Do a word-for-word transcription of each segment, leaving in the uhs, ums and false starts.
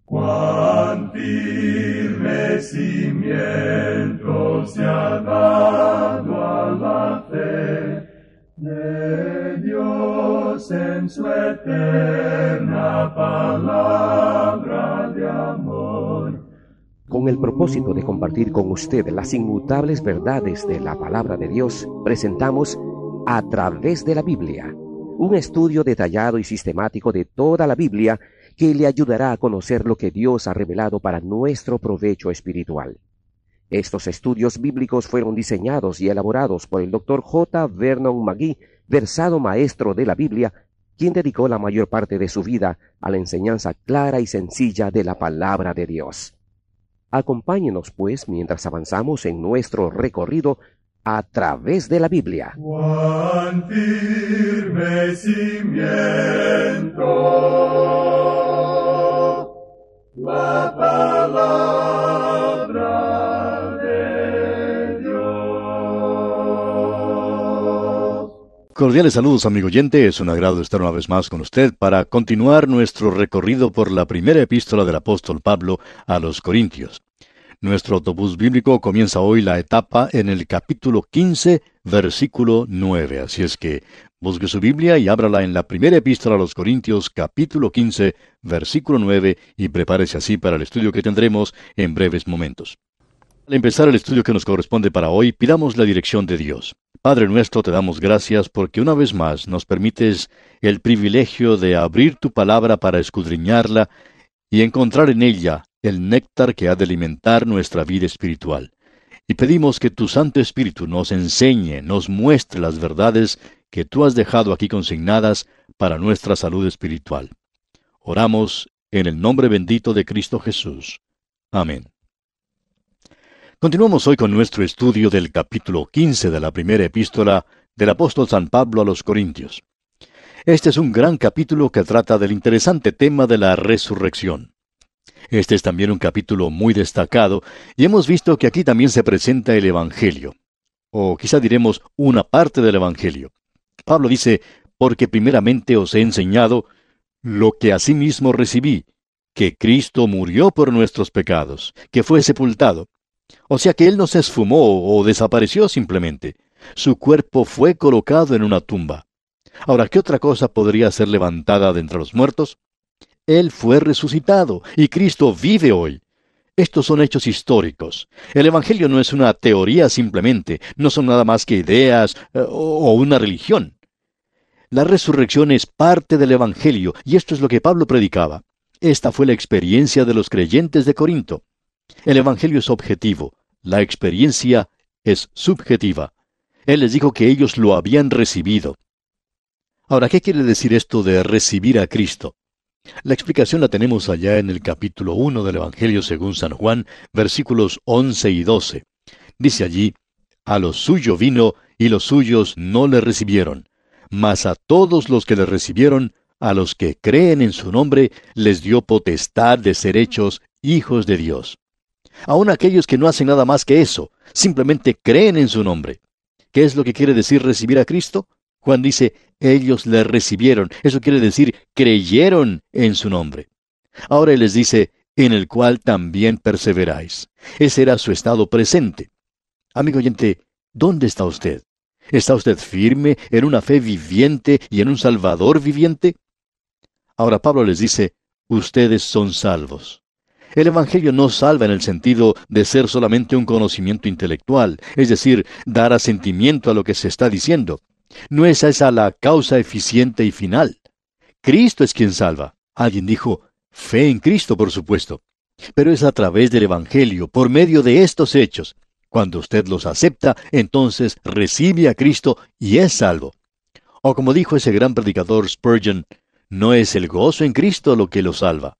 Cuán firme cimiento se ha dado a la fe de Dios en su eterna palabra de amor. Con el propósito de compartir con usted las inmutables verdades de la palabra de Dios, presentamos A Través de la Biblia, un estudio detallado y sistemático de toda la Biblia que le ayudará a conocer lo que Dios ha revelado para nuestro provecho espiritual. Estos estudios bíblicos fueron diseñados y elaborados por el doctor J. Vernon McGee, versado maestro de la Biblia, quien dedicó la mayor parte de su vida a la enseñanza clara y sencilla de la palabra de Dios. Acompáñenos, pues, mientras avanzamos en nuestro recorrido a través de la Biblia. Cuán firme cimiento la palabra de Dios. Cordiales saludos, amigo oyente. Es un agrado estar una vez más con usted para continuar nuestro recorrido por la primera epístola del apóstol Pablo a los Corintios. Nuestro autobús bíblico comienza hoy la etapa en el capítulo quince, versículo nueve. Así es que busque su Biblia y ábrala en la primera epístola a los Corintios, capítulo quince, versículo nueve, y prepárese así para el estudio que tendremos en breves momentos. Al empezar el estudio que nos corresponde para hoy, pidamos la dirección de Dios. Padre nuestro, te damos gracias porque una vez más nos permites el privilegio de abrir tu palabra para escudriñarla y encontrar en ella el néctar que ha de alimentar nuestra vida espiritual. Y pedimos que tu Santo Espíritu nos enseñe, nos muestre las verdades que tú has dejado aquí consignadas para nuestra salud espiritual. Oramos en el nombre bendito de Cristo Jesús. Amén. Continuamos hoy con nuestro estudio del capítulo quince de la primera epístola del apóstol San Pablo a los Corintios. Este es un gran capítulo que trata del interesante tema de la resurrección. Este es también un capítulo muy destacado, y hemos visto que aquí también se presenta el Evangelio, o quizá diremos una parte del Evangelio. Pablo dice, porque primeramente os he enseñado lo que asimismo recibí, que Cristo murió por nuestros pecados, que fue sepultado. O sea que Él no se esfumó o desapareció simplemente. Su cuerpo fue colocado en una tumba. Ahora, ¿qué otra cosa podría ser levantada de entre los muertos? Él fue resucitado, y Cristo vive hoy. Estos son hechos históricos. El Evangelio no es una teoría simplemente, no son nada más que ideas eh, o una religión. La resurrección es parte del Evangelio, y esto es lo que Pablo predicaba. Esta fue la experiencia de los creyentes de Corinto. El Evangelio es objetivo, la experiencia es subjetiva. Él les dijo que ellos lo habían recibido. Ahora, ¿qué quiere decir esto de recibir a Cristo? La explicación la tenemos allá en el capítulo uno del Evangelio según San Juan, versículos once y doce. Dice allí, a lo suyo vino, y los suyos no le recibieron. Mas a todos los que le recibieron, a los que creen en su nombre, les dio potestad de ser hechos hijos de Dios. Aun aquellos que no hacen nada más que eso, simplemente creen en su nombre. ¿Qué es lo que quiere decir recibir a Cristo? Juan dice, ellos le recibieron. Eso quiere decir, creyeron en su nombre. Ahora Él les dice, en el cual también perseveráis. Ese era su estado presente. Amigo oyente, ¿dónde está usted? ¿Está usted firme en una fe viviente y en un Salvador viviente? Ahora Pablo les dice, ustedes son salvos. El Evangelio no salva en el sentido de ser solamente un conocimiento intelectual, es decir, dar asentimiento a lo que se está diciendo. No es esa la causa eficiente y final. Cristo es quien salva. Alguien dijo, fe en Cristo, por supuesto. Pero es a través del Evangelio, por medio de estos hechos. Cuando usted los acepta, entonces recibe a Cristo y es salvo. O como dijo ese gran predicador Spurgeon, no es el gozo en Cristo lo que lo salva.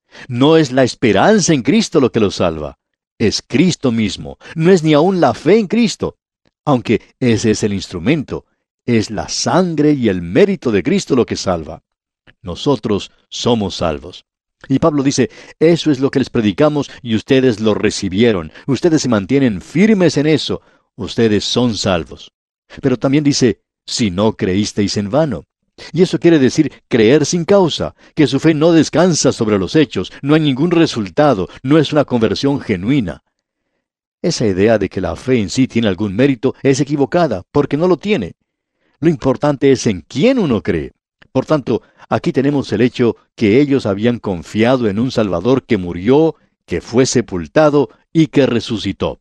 No es la esperanza en Cristo lo que lo salva. Es Cristo mismo. No es ni aún la fe en Cristo. Aunque ese es el instrumento. Es la sangre y el mérito de Cristo lo que salva. Nosotros somos salvos. Y Pablo dice, eso es lo que les predicamos y ustedes lo recibieron. Ustedes se mantienen firmes en eso. Ustedes son salvos. Pero también dice, si no creísteis en vano. Y eso quiere decir creer sin causa, que su fe no descansa sobre los hechos, no hay ningún resultado, no es una conversión genuina. Esa idea de que la fe en sí tiene algún mérito es equivocada, porque no lo tiene. Lo importante es en quién uno cree. Por tanto, aquí tenemos el hecho que ellos habían confiado en un Salvador que murió, que fue sepultado y que resucitó.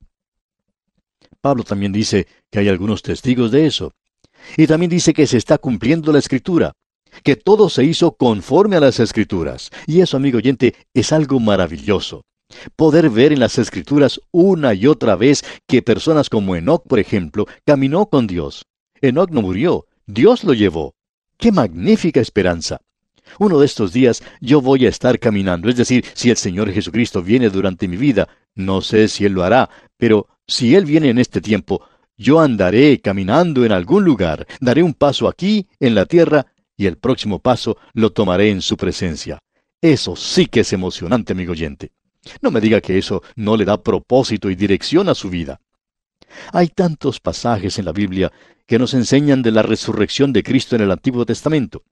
Pablo también dice que hay algunos testigos de eso. Y también dice que se está cumpliendo la Escritura, que todo se hizo conforme a las Escrituras. Y eso, amigo oyente, es algo maravilloso. Poder ver en las Escrituras una y otra vez que personas como Enoc, por ejemplo, caminó con Dios. Enoc no murió, Dios lo llevó. ¡Qué magnífica esperanza! Uno de estos días yo voy a estar caminando, es decir, si el Señor Jesucristo viene durante mi vida, no sé si Él lo hará, pero si Él viene en este tiempo, yo andaré caminando en algún lugar, daré un paso aquí, en la tierra, y el próximo paso lo tomaré en su presencia. Eso sí que es emocionante, amigo oyente. No me diga que eso no le da propósito y dirección a su vida. Hay tantos pasajes en la Biblia que nos enseñan de la resurrección de Cristo en el Antiguo Testamento.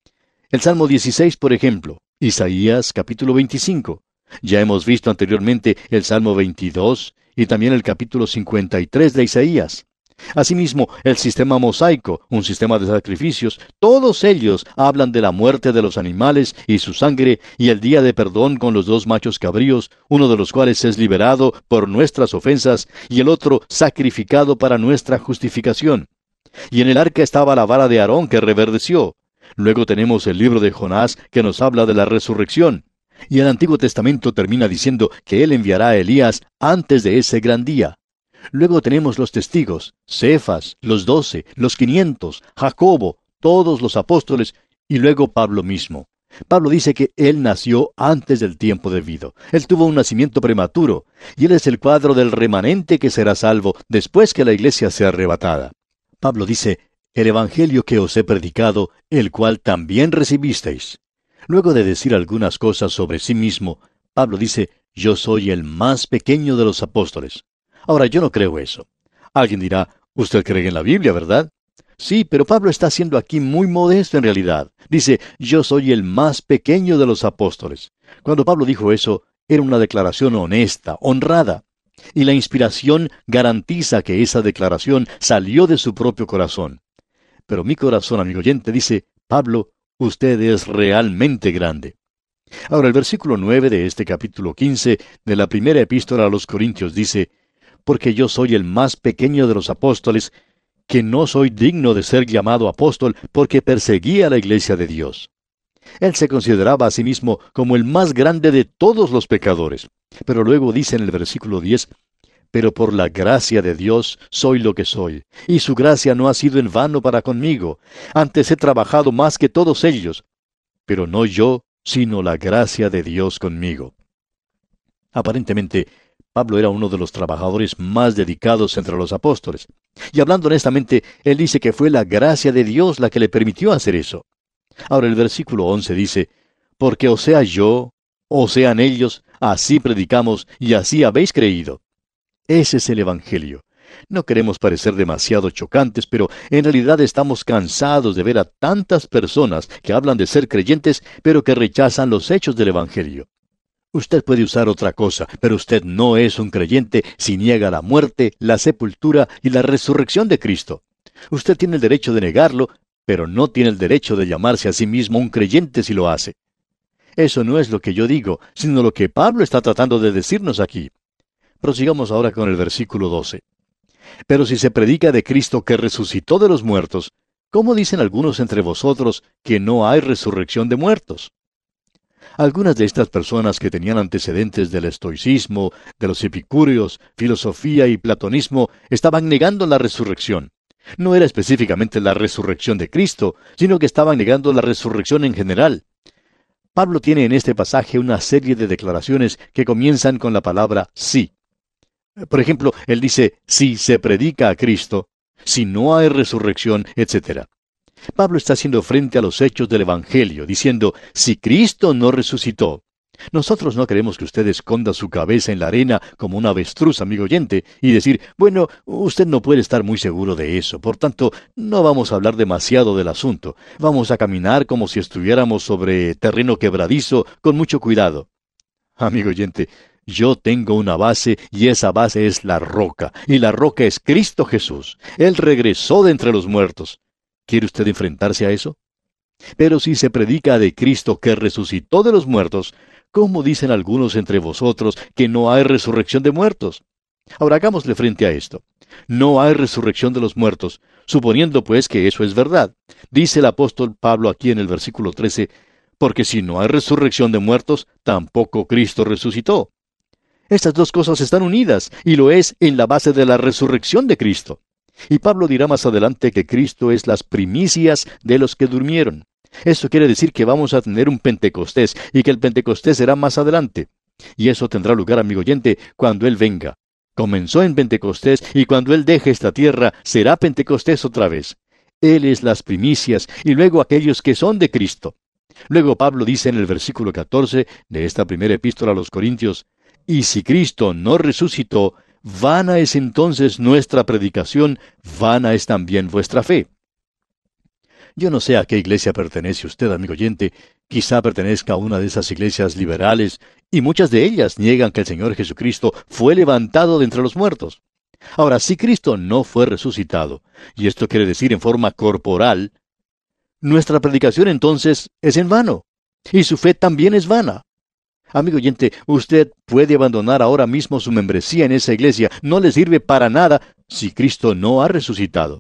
El Salmo dieciséis, por ejemplo, Isaías capítulo veinticinco. Ya hemos visto anteriormente el Salmo veintidós y también el capítulo cincuenta y tres de Isaías. Asimismo, el sistema mosaico, un sistema de sacrificios, todos ellos hablan de la muerte de los animales y su sangre y el día de perdón con los dos machos cabríos, uno de los cuales es liberado por nuestras ofensas y el otro sacrificado para nuestra justificación. Y en el arca estaba la vara de Aarón que reverdeció. Luego tenemos el libro de Jonás que nos habla de la resurrección. Y el Antiguo Testamento termina diciendo que Él enviará a Elías antes de ese gran día. Luego tenemos los testigos, Cefas, los doce, los quinientos, Jacobo, todos los apóstoles, y luego Pablo mismo. Pablo dice que él nació antes del tiempo debido. Él tuvo un nacimiento prematuro, y él es el cuadro del remanente que será salvo después que la iglesia sea arrebatada. Pablo dice, el evangelio que os he predicado, el cual también recibisteis. Luego de decir algunas cosas sobre sí mismo, Pablo dice, yo soy el más pequeño de los apóstoles. Ahora, yo no creo eso. Alguien dirá, usted cree en la Biblia, ¿verdad? Sí, pero Pablo está siendo aquí muy modesto en realidad. Dice, yo soy el más pequeño de los apóstoles. Cuando Pablo dijo eso, era una declaración honesta, honrada. Y la inspiración garantiza que esa declaración salió de su propio corazón. Pero mi corazón, amigo oyente, dice, Pablo, usted es realmente grande. Ahora, el versículo nueve de este capítulo quince de la primera epístola a los Corintios dice, porque yo soy el más pequeño de los apóstoles, que no soy digno de ser llamado apóstol porque perseguí a la iglesia de Dios. Él se consideraba a sí mismo como el más grande de todos los pecadores. Pero luego dice en el versículo diez, pero por la gracia de Dios soy lo que soy, y su gracia no ha sido en vano para conmigo. Antes he trabajado más que todos ellos, pero no yo, sino la gracia de Dios conmigo. Aparentemente, Pablo era uno de los trabajadores más dedicados entre los apóstoles. Y hablando honestamente, él dice que fue la gracia de Dios la que le permitió hacer eso. Ahora el versículo once dice, porque o sea yo, o sean ellos, así predicamos y así habéis creído. Ese es el Evangelio. No queremos parecer demasiado chocantes, pero en realidad estamos cansados de ver a tantas personas que hablan de ser creyentes, pero que rechazan los hechos del Evangelio. Usted puede usar otra cosa, pero usted no es un creyente si niega la muerte, la sepultura y la resurrección de Cristo. Usted tiene el derecho de negarlo, pero no tiene el derecho de llamarse a sí mismo un creyente si lo hace. Eso no es lo que yo digo, sino lo que Pablo está tratando de decirnos aquí. Prosigamos ahora con el versículo doce. Pero si se predica de Cristo que resucitó de los muertos, ¿cómo dicen algunos entre vosotros que no hay resurrección de muertos? Algunas de estas personas que tenían antecedentes del estoicismo, de los epicúreos, filosofía y platonismo, estaban negando la resurrección. No era específicamente la resurrección de Cristo, sino que estaban negando la resurrección en general. Pablo tiene en este pasaje una serie de declaraciones que comienzan con la palabra sí. Por ejemplo, él dice, si se predica a Cristo, si no hay resurrección, etcétera. Pablo está haciendo frente a los hechos del Evangelio, diciendo, si Cristo no resucitó, Nosotros no queremos que usted esconda su cabeza en la arena como un avestruz, amigo oyente, y decir, bueno, usted no puede estar muy seguro de eso, por tanto, no vamos a hablar demasiado del asunto. Vamos a caminar como si estuviéramos sobre terreno quebradizo, con mucho cuidado. Amigo oyente, yo tengo una base y esa base es la roca, y la roca es Cristo Jesús. Él regresó de entre los muertos. ¿Quiere usted enfrentarse a eso? Pero si se predica de Cristo que resucitó de los muertos, ¿cómo dicen algunos entre vosotros que no hay resurrección de muertos? Ahora hagámosle frente a esto. No hay resurrección de los muertos, suponiendo pues que eso es verdad. Dice el apóstol Pablo aquí en el versículo trece, porque si no hay resurrección de muertos, tampoco Cristo resucitó. Estas dos cosas están unidas, y lo es en la base de la resurrección de Cristo. Y Pablo dirá más adelante que Cristo es las primicias de los que durmieron. Eso quiere decir que vamos a tener un Pentecostés, y que el Pentecostés será más adelante. Y eso tendrá lugar, amigo oyente, cuando Él venga. Comenzó en Pentecostés, y cuando Él deje esta tierra, será Pentecostés otra vez. Él es las primicias, y luego aquellos que son de Cristo. Luego Pablo dice en el versículo catorce de esta primera epístola a los Corintios, y si Cristo no resucitó, vana es entonces nuestra predicación, vana es también vuestra fe. Yo no sé a qué iglesia pertenece usted, amigo oyente. Quizá pertenezca a una de esas iglesias liberales, y muchas de ellas niegan que el Señor Jesucristo fue levantado de entre los muertos. Ahora, si Cristo no fue resucitado, y esto quiere decir en forma corporal, nuestra predicación entonces es en vano, y su fe también es vana. Amigo oyente, usted puede abandonar ahora mismo su membresía en esa iglesia, no le sirve para nada si Cristo no ha resucitado.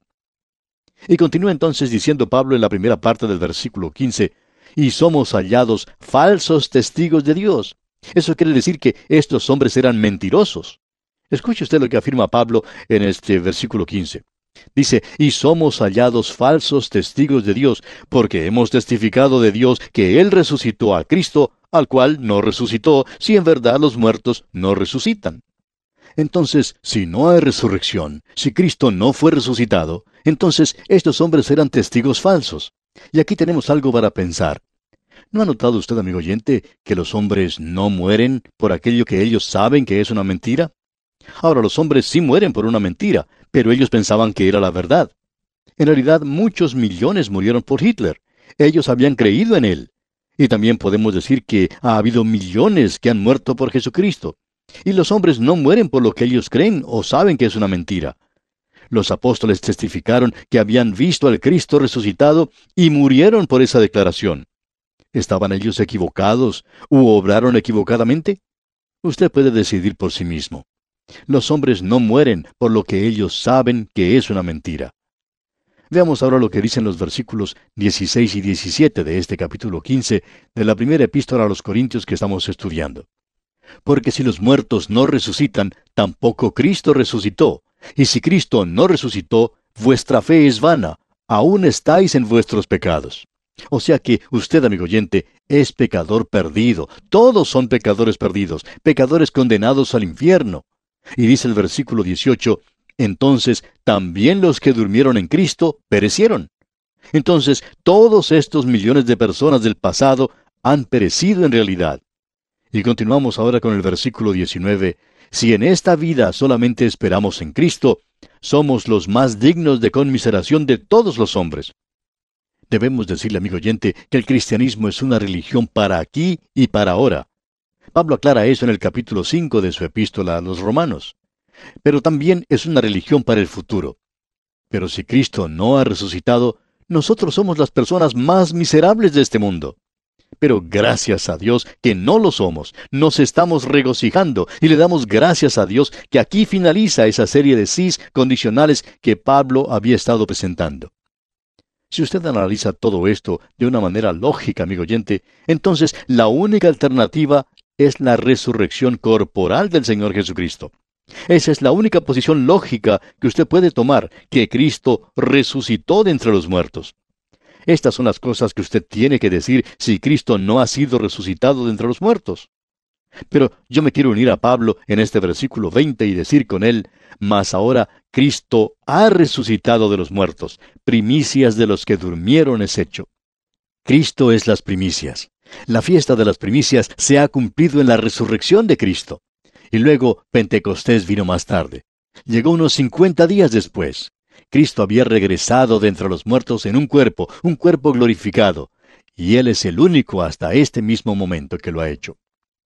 Y continúa entonces diciendo Pablo en la primera parte del versículo quince, y somos hallados falsos testigos de Dios. Eso quiere decir que estos hombres eran mentirosos. Escuche usted lo que afirma Pablo en este versículo quince. Dice, y somos hallados falsos testigos de Dios, porque hemos testificado de Dios que Él resucitó a Cristo, al cual no resucitó, si en verdad los muertos no resucitan. Entonces, si no hay resurrección, si Cristo no fue resucitado, entonces estos hombres eran testigos falsos. Y aquí tenemos algo para pensar. ¿No ha notado usted, amigo oyente, que los hombres no mueren por aquello que ellos saben que es una mentira? Ahora, los hombres sí mueren por una mentira, pero ellos pensaban que era la verdad. En realidad, muchos millones murieron por Hitler. Ellos habían creído en él. Y también podemos decir que ha habido millones que han muerto por Jesucristo. Y los hombres no mueren por lo que ellos creen o saben que es una mentira. Los apóstoles testificaron que habían visto al Cristo resucitado y murieron por esa declaración. ¿Estaban ellos equivocados u obraron equivocadamente? Usted puede decidir por sí mismo. Los hombres no mueren por lo que ellos saben que es una mentira. Veamos ahora lo que dicen los versículos dieciséis y diecisiete de este capítulo quince de la primera epístola a los Corintios que estamos estudiando. Porque si los muertos no resucitan, tampoco Cristo resucitó. Y si Cristo no resucitó, vuestra fe es vana, aún estáis en vuestros pecados. O sea que usted, amigo oyente, es pecador perdido. Todos son pecadores perdidos, pecadores condenados al infierno. Y dice el versículo dieciocho, entonces también los que durmieron en Cristo perecieron. Entonces todos estos millones de personas del pasado han perecido en realidad. Y continuamos ahora con el versículo diecinueve, si en esta vida solamente esperamos en Cristo, somos los más dignos de conmiseración de todos los hombres. Debemos decirle, amigo oyente, que el cristianismo es una religión para aquí y para ahora. Pablo aclara eso en el capítulo cinco de su epístola a los Romanos. Pero también es una religión para el futuro. Pero si Cristo no ha resucitado, nosotros somos las personas más miserables de este mundo. Pero gracias a Dios que no lo somos, nos estamos regocijando y le damos gracias a Dios que aquí finaliza esa serie de sís condicionales que Pablo había estado presentando. Si usted analiza todo esto de una manera lógica, amigo oyente, entonces la única alternativa es la resurrección corporal del Señor Jesucristo. Esa es la única posición lógica que usted puede tomar, que Cristo resucitó de entre los muertos. Estas son las cosas que usted tiene que decir si Cristo no ha sido resucitado de entre los muertos. Pero yo me quiero unir a Pablo en este versículo veinte y decir con él, mas ahora Cristo ha resucitado de los muertos, primicias de los que durmieron es hecho. Cristo es las primicias. La fiesta de las primicias se ha cumplido en la resurrección de Cristo. Y luego Pentecostés vino más tarde. Llegó unos cincuenta días después. Cristo había regresado de entre los muertos en un cuerpo, un cuerpo glorificado. Y Él es el único hasta este mismo momento que lo ha hecho.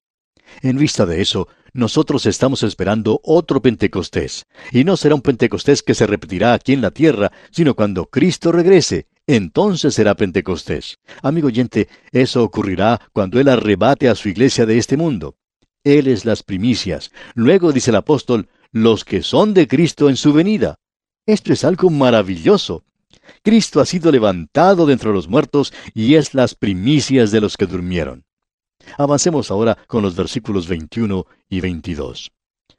En vista de eso, nosotros estamos esperando otro Pentecostés. Y no será un Pentecostés que se repetirá aquí en la tierra, sino cuando Cristo regrese. Entonces será Pentecostés. Amigo oyente, eso ocurrirá cuando Él arrebate a su iglesia de este mundo. Él es las primicias. Luego dice el apóstol, los que son de Cristo en su venida. Esto es algo maravilloso. Cristo ha sido levantado de entre los muertos y es las primicias de los que durmieron. Avancemos ahora con los versículos veintiuno y veintidós.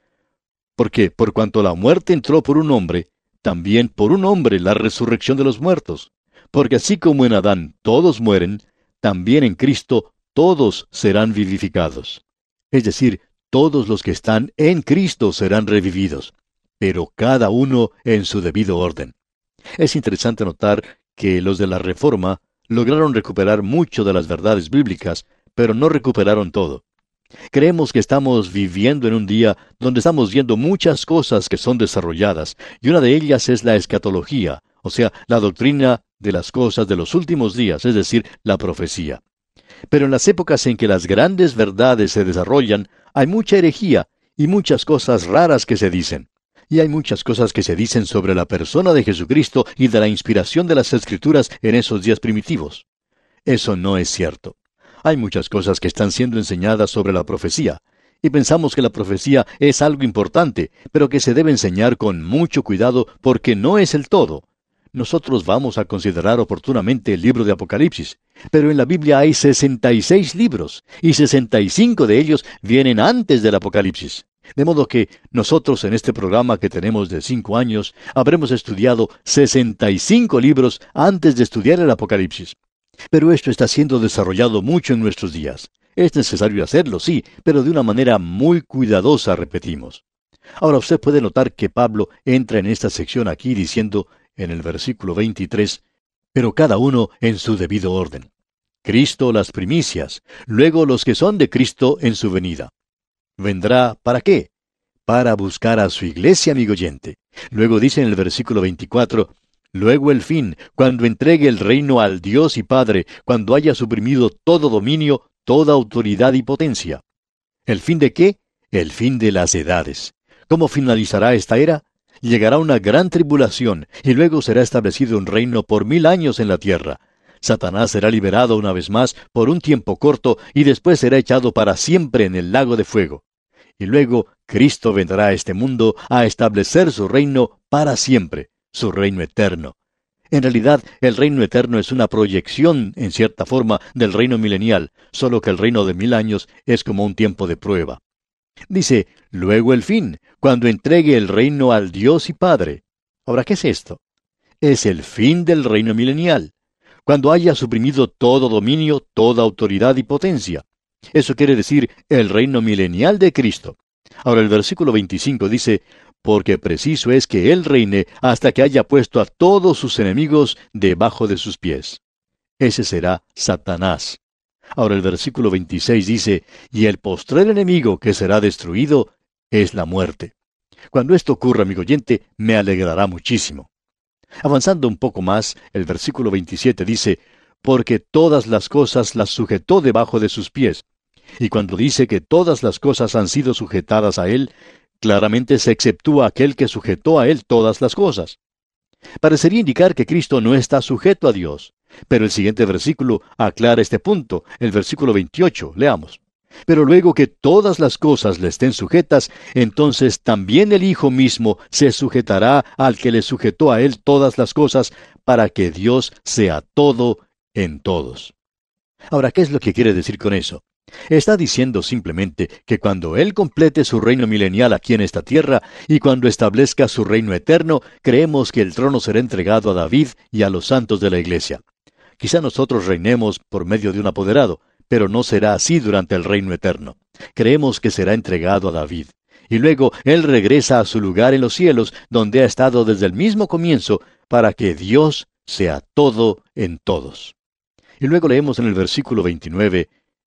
Porque por cuanto la muerte entró por un hombre, también por un hombre la resurrección de los muertos. Porque así como en Adán todos mueren, también en Cristo todos serán vivificados. Es decir, todos los que están en Cristo serán revividos, pero cada uno en su debido orden. Es interesante notar que los de la Reforma lograron recuperar mucho de las verdades bíblicas, pero no recuperaron todo. Creemos que estamos viviendo en un día donde estamos viendo muchas cosas que son desarrolladas, y una de ellas es la escatología, o sea, la doctrina de las cosas de los últimos días, es decir, la profecía. Pero en las épocas en que las grandes verdades se desarrollan, hay mucha herejía y muchas cosas raras que se dicen. Y hay muchas cosas que se dicen sobre la persona de Jesucristo y de la inspiración de las Escrituras en esos días primitivos. Eso no es cierto. Hay muchas cosas que están siendo enseñadas sobre la profecía, y pensamos que la profecía es algo importante, pero que se debe enseñar con mucho cuidado porque no es el todo. Nosotros vamos a considerar oportunamente el libro de Apocalipsis, pero en la Biblia hay sesenta y seis libros, y sesenta y cinco de ellos vienen antes del Apocalipsis. De modo que nosotros en este programa que tenemos de cinco años, habremos estudiado sesenta y cinco libros antes de estudiar el Apocalipsis. Pero esto está siendo desarrollado mucho en nuestros días. Es necesario hacerlo, sí, pero de una manera muy cuidadosa, repetimos. Ahora usted puede notar que Pablo entra en esta sección aquí diciendo, en el versículo veintitrés, pero cada uno en su debido orden. Cristo las primicias, luego los que son de Cristo en su venida. ¿Vendrá para qué? Para buscar a su iglesia, amigo oyente. Luego dice en el versículo veinticuatro, luego el fin, cuando entregue el reino al Dios y Padre, cuando haya suprimido todo dominio, toda autoridad y potencia. ¿El fin de qué? El fin de las edades. ¿Cómo finalizará esta era? Llegará una gran tribulación, y luego será establecido un reino por mil años en la tierra. Satanás será liberado una vez más por un tiempo corto, y después será echado para siempre en el lago de fuego. Y luego Cristo vendrá a este mundo a establecer su reino para siempre, su reino eterno. En realidad, el reino eterno es una proyección, en cierta forma, del reino milenial, solo que el reino de mil años es como un tiempo de prueba. Dice, luego el fin, cuando entregue el reino al Dios y Padre. Ahora, ¿qué es esto? Es el fin del reino milenial, cuando haya suprimido todo dominio, toda autoridad y potencia. Eso quiere decir el reino milenial de Cristo. Ahora el versículo veinticinco dice, porque preciso es que Él reine hasta que haya puesto a todos sus enemigos debajo de sus pies. Ese será Satanás. Ahora el versículo veintiséis dice, y el postrer enemigo que será destruido es la muerte. Cuando esto ocurra, amigo oyente, me alegrará muchísimo. Avanzando un poco más, el versículo veintisiete dice, porque todas las cosas las sujetó debajo de sus pies. Y cuando dice que todas las cosas han sido sujetadas a Él, claramente se exceptúa aquel que sujetó a Él todas las cosas. Parecería indicar que Cristo no está sujeto a Dios, pero el siguiente versículo aclara este punto, el versículo veintiocho, leamos. Pero luego que todas las cosas le estén sujetas, entonces también el Hijo mismo se sujetará al que le sujetó a Él todas las cosas, para que Dios sea todo en todos. Ahora, ¿qué es lo que quiere decir con eso? Está diciendo simplemente que cuando Él complete su reino milenial aquí en esta tierra y cuando establezca su reino eterno, creemos que el trono será entregado a David y a los santos de la iglesia. Quizá nosotros reinemos por medio de un apoderado, pero no será así durante el reino eterno. Creemos que será entregado a David. Y luego Él regresa a su lugar en los cielos, donde ha estado desde el mismo comienzo, para que Dios sea todo en todos. Y luego leemos en el versículo veintinueve,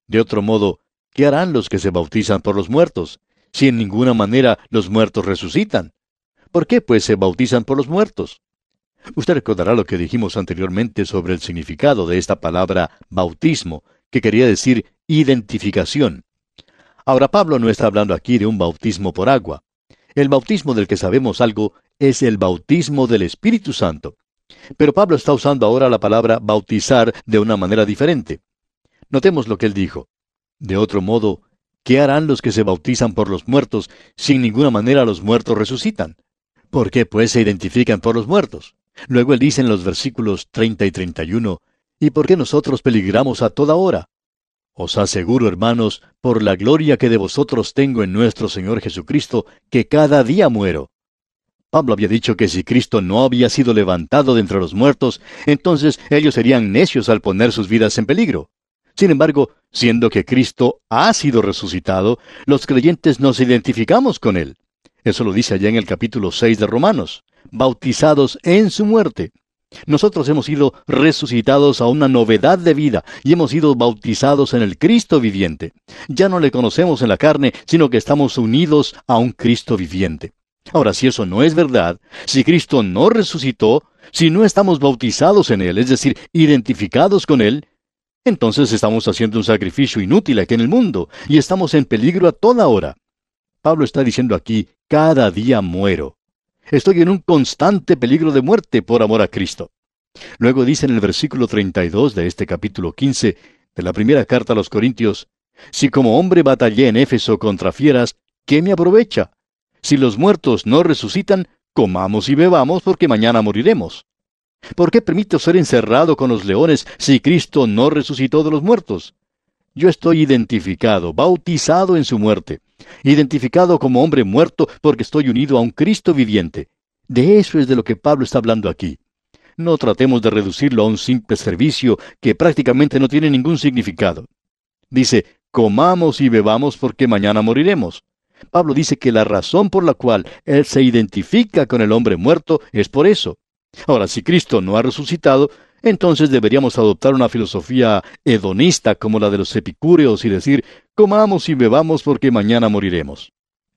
De otro modo, ¿qué harán los que se bautizan por los muertos, si en ninguna manera los muertos resucitan? ¿Por qué, pues, se bautizan por los muertos? Usted recordará lo que dijimos anteriormente sobre el significado de esta palabra bautismo, que quería decir identificación. Ahora, Pablo no está hablando aquí de un bautismo por agua. El bautismo del que sabemos algo es el bautismo del Espíritu Santo. Pero Pablo está usando ahora la palabra bautizar de una manera diferente. Notemos lo que él dijo. De otro modo, ¿qué harán los que se bautizan por los muertos si en ninguna manera los muertos resucitan? ¿Por qué, pues, se identifican por los muertos? Luego él dice en los versículos treinta y treinta y uno, ¿y por qué nosotros peligramos a toda hora? Os aseguro, hermanos, por la gloria que de vosotros tengo en nuestro Señor Jesucristo, que cada día muero. Pablo había dicho que si Cristo no había sido levantado de entre los muertos, entonces ellos serían necios al poner sus vidas en peligro. Sin embargo, siendo que Cristo ha sido resucitado, los creyentes nos identificamos con Él. Eso lo dice allá en el capítulo seis de Romanos, bautizados en su muerte. Nosotros hemos sido resucitados a una novedad de vida y hemos sido bautizados en el Cristo viviente. Ya no le conocemos en la carne, sino que estamos unidos a un Cristo viviente. Ahora, si eso no es verdad, si Cristo no resucitó, si no estamos bautizados en Él, es decir, identificados con Él, entonces estamos haciendo un sacrificio inútil aquí en el mundo y estamos en peligro a toda hora. Pablo está diciendo aquí, cada día muero. Estoy en un constante peligro de muerte por amor a Cristo. Luego dice en el versículo treinta y dos de este capítulo quince de la primera carta a los Corintios, si como hombre batallé en Éfeso contra fieras, ¿qué me aprovecha? Si los muertos no resucitan, comamos y bebamos porque mañana moriremos. ¿Por qué permito ser encerrado con los leones si Cristo no resucitó de los muertos? Yo estoy identificado, bautizado en su muerte, identificado como hombre muerto porque estoy unido a un Cristo viviente. De eso es de lo que Pablo está hablando aquí. No tratemos de reducirlo a un simple servicio que prácticamente no tiene ningún significado. Dice, comamos y bebamos porque mañana moriremos. Pablo dice que la razón por la cual él se identifica con el hombre muerto es por eso. Ahora, si Cristo no ha resucitado, entonces deberíamos adoptar una filosofía hedonista como la de los epicúreos y decir, comamos y bebamos porque mañana moriremos.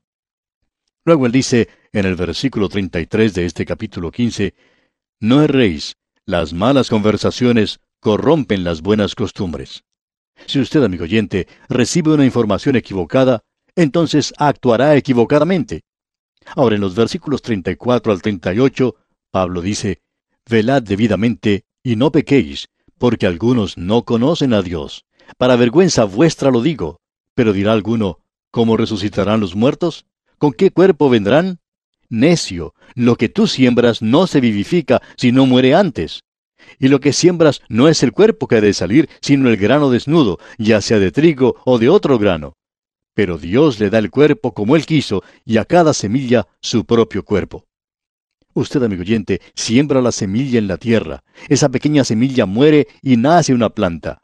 Luego él dice, en el versículo treinta y tres de este capítulo quince, no erréis, las malas conversaciones corrompen las buenas costumbres. Si usted, amigo oyente, recibe una información equivocada, entonces actuará equivocadamente. Ahora, en los versículos treinta y cuatro al treinta y ocho, Pablo dice, velad debidamente y no pequéis, porque algunos no conocen a Dios. Para vergüenza vuestra lo digo. Pero dirá alguno, ¿cómo resucitarán los muertos? ¿Con qué cuerpo vendrán? Necio, lo que tú siembras no se vivifica, sino muere antes. Y lo que siembras no es el cuerpo que ha de salir, sino el grano desnudo, ya sea de trigo o de otro grano. Pero Dios le da el cuerpo como Él quiso, y a cada semilla su propio cuerpo. Usted, amigo oyente, siembra la semilla en la tierra. Esa pequeña semilla muere y nace una planta.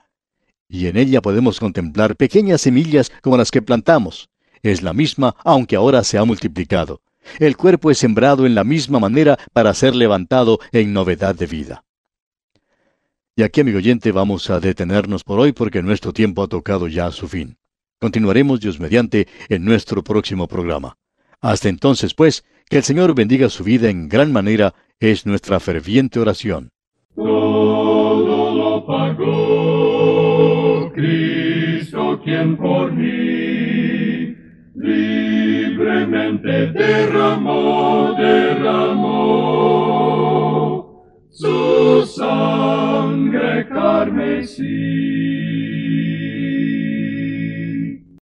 Y en ella podemos contemplar pequeñas semillas como las que plantamos. Es la misma, aunque ahora se ha multiplicado. El cuerpo es sembrado en la misma manera para ser levantado en novedad de vida. Y aquí, amigo oyente, vamos a detenernos por hoy porque nuestro tiempo ha tocado ya a su fin. Continuaremos, Dios mediante, en nuestro próximo programa. Hasta entonces, pues, que el Señor bendiga su vida en gran manera, es nuestra ferviente oración. Todo lo pagó Cristo, quien por mí libremente derramó, derramó su sangre carmesí.